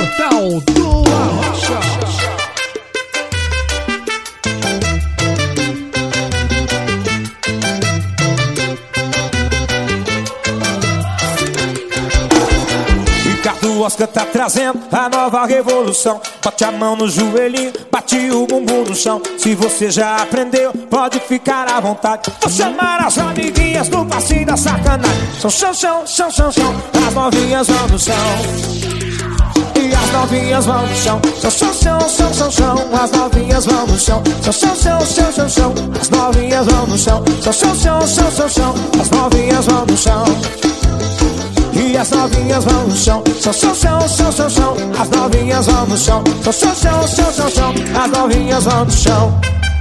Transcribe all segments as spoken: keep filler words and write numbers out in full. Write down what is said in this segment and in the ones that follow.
Portal do Arrocha. Ricardo Oscar tá trazendo a nova revolução. Bote a mão no joelhinho, bate o bumbum no chão. Se você já aprendeu, pode ficar à vontade. Vou chamar as amiguinhas do passinho da sacanagem. São chão, chão, chão, chão, chão. As novinhas vão no chão. E as novinhas vão no chão. São chão, chão, chão, chão, chão. As novinhas vão no chão. São chão, chão, chão, chão, chão. As novinhas vão no chão. São chão, chão, chão, chão, chão. As novinhas vão no chão. E as novinhas vão no chão. Chão, chão, chão, chão, chão, chão. As novinhas vão no chão. Chão, chão, chão, chão, chão, chão. As novinhas vão no chão.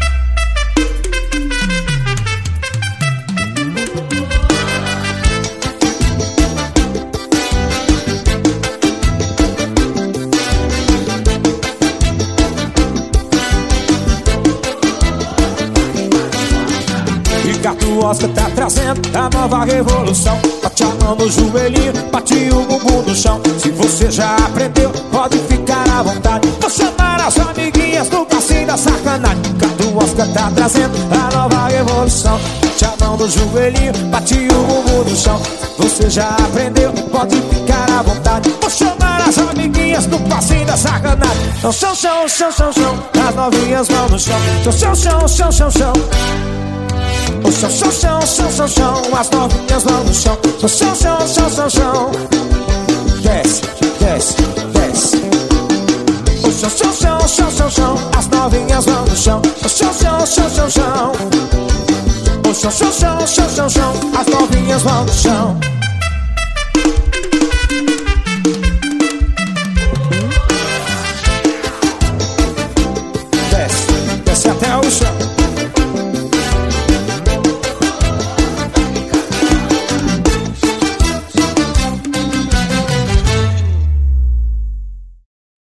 Ricardo Oscar tá trazendo a nova revolução. Bate a mão no joelhinho, bate o bumbum no chão. Se você já aprendeu, pode ficar à vontade. Vou chamar as amiguinhas do passinho da sacanagem. Ricardo Oscar tá trazendo a nova revolução. Bate a mão no joelhinho, bate o bumbum no chão. Se você já aprendeu, pode ficar à vontade. Vou chamar as amiguinhas do passinho da sacanagem. Chão, chão, chão, chão, chão, chão. As novinhas vão no chão. Chão, chão, chão, chão, chão, chão. O chão, chão, chão, chão, chão, chão. As novinhas vão no chão. Chão, chão, chão, chão, chão, chão. Desce, desce, desce. O chão, chão, chão, chão, chão, chão. As novinhas vão no chão. Chão, chão, chão, chão, chão. O chão, chão, chão, chão, chão, chão. As novinhas vão no chão.